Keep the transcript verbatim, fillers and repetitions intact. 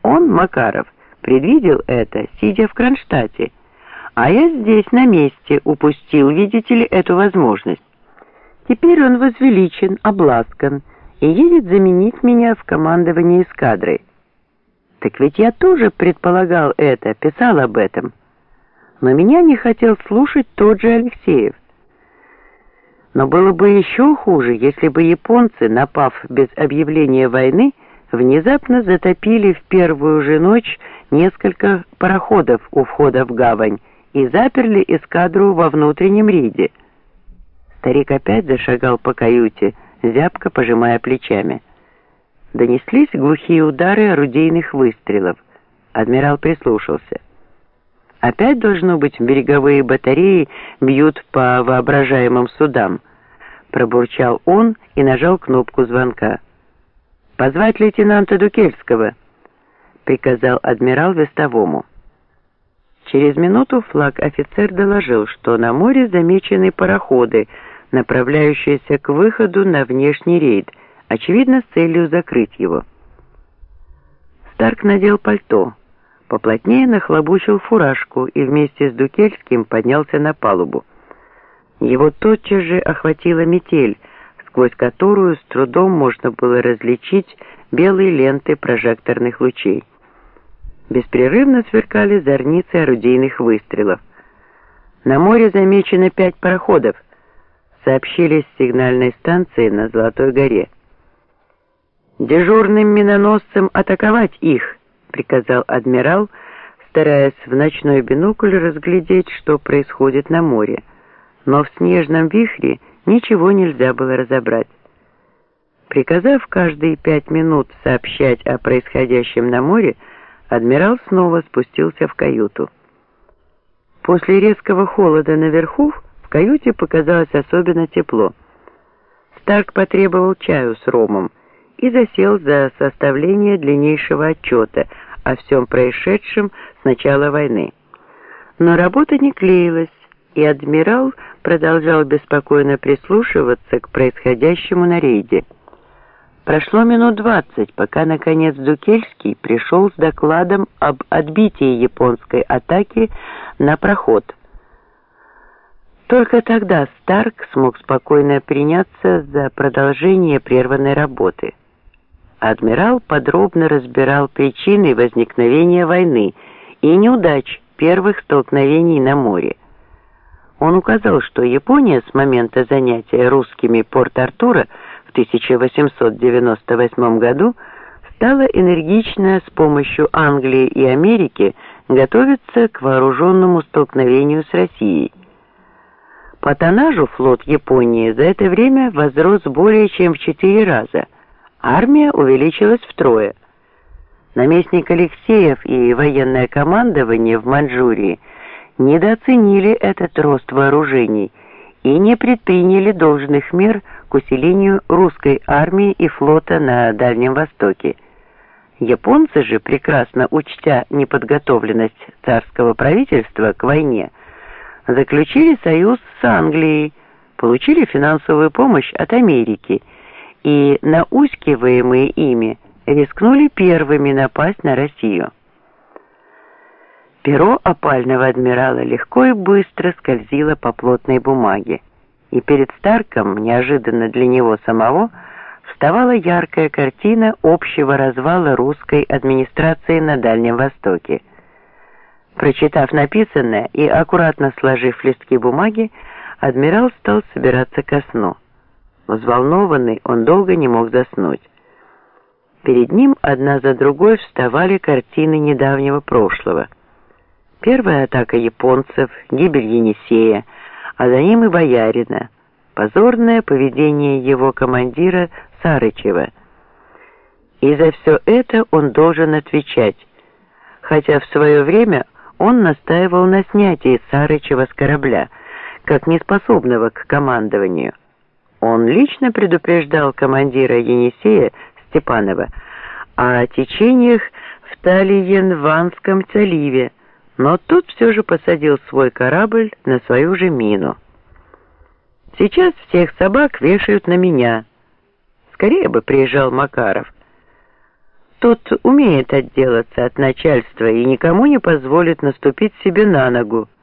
Он, Макаров, предвидел это, сидя в Кронштадте, а я здесь, на месте, упустил, видите ли, эту возможность. Теперь он возвеличен, обласкан и едет заменить меня в командовании эскадрой. Так ведь я тоже предполагал это, писал об этом. Но меня не хотел слушать тот же Алексеев. Но было бы еще хуже, если бы японцы, напав без объявления войны, внезапно затопили в первую же ночь несколько пароходов у входа в гавань и заперли эскадру во внутреннем рейде. Старик опять зашагал по каюте, зябко пожимая плечами. Донеслись глухие удары орудийных выстрелов. Адмирал прислушался. Опять, должно быть, береговые батареи бьют по воображаемым судам. Пробурчал он и нажал кнопку звонка. «Позвать лейтенанта Дукельского», — приказал адмирал вестовому. Через минуту флаг-офицер доложил, что на море замечены пароходы, направляющиеся к выходу на внешний рейд, очевидно, с целью закрыть его. Старк надел пальто, поплотнее нахлобучил фуражку и вместе с Дукельским поднялся на палубу. Его тотчас же охватила метель, сквозь которую с трудом можно было различить белые ленты прожекторных лучей. Беспрерывно сверкали зорницы орудийных выстрелов. «На море замечено пять пароходов», — сообщили с сигнальной станции на Золотой горе. «Дежурным миноносцам атаковать их», — приказал адмирал, стараясь в ночной бинокль разглядеть, что происходит на море. Но в снежном вихре ничего нельзя было разобрать. Приказав каждые пять минут сообщать о происходящем на море, адмирал снова спустился в каюту. После резкого холода наверху в каюте показалось особенно тепло. Старк потребовал чаю с ромом и засел за составление длиннейшего отчета о всем происшедшем с начала войны. Но работа не клеилась, и адмирал продолжал беспокойно прислушиваться к происходящему на рейде. Прошло минут двадцать, пока, наконец, Дукельский пришел с докладом об отбитии японской атаки на проход. Только тогда Старк смог спокойно приняться за продолжение прерванной работы. Адмирал подробно разбирал причины возникновения войны и неудач первых столкновений на море. Он указал, что Япония с момента занятия русскими Порт-Артура в тысяча восемьсот девяносто восьмом году стала энергично с помощью Англии и Америки готовиться к вооруженному столкновению с Россией. По тоннажу флот Японии за это время возрос более чем в четыре раза. Армия увеличилась втрое. Наместник Алексеев и военное командование в Маньчжурии недооценили этот рост вооружений и не предприняли должных мер к усилению русской армии и флота на Дальнем Востоке. Японцы же, прекрасно учтя неподготовленность царского правительства к войне, заключили союз с Англией, получили финансовую помощь от Америки и, наускиваемые ими, рискнули первыми напасть на Россию. Перо опального адмирала легко и быстро скользило по плотной бумаге, и перед Старком, неожиданно для него самого, вставала яркая картина общего развала русской администрации на Дальнем Востоке. Прочитав написанное и аккуратно сложив листки бумаги, адмирал стал собираться ко сну. Взволнованный, он долго не мог заснуть. Перед ним одна за другой вставали картины недавнего прошлого. Первая атака японцев, гибель Енисея, а за ним и Боярина, позорное поведение его командира Сарычева. И за все это он должен отвечать, хотя в свое время он настаивал на снятии Сарычева с корабля, как неспособного к командованию. Он лично предупреждал командира Енисея Степанова о течениях в Тальенванском заливе, но тот все же посадил свой корабль на свою же мину. Сейчас всех собак вешают на меня. Скорее бы приезжал Макаров. тот умеет отделаться от начальства и никому не позволит наступить себе на ногу.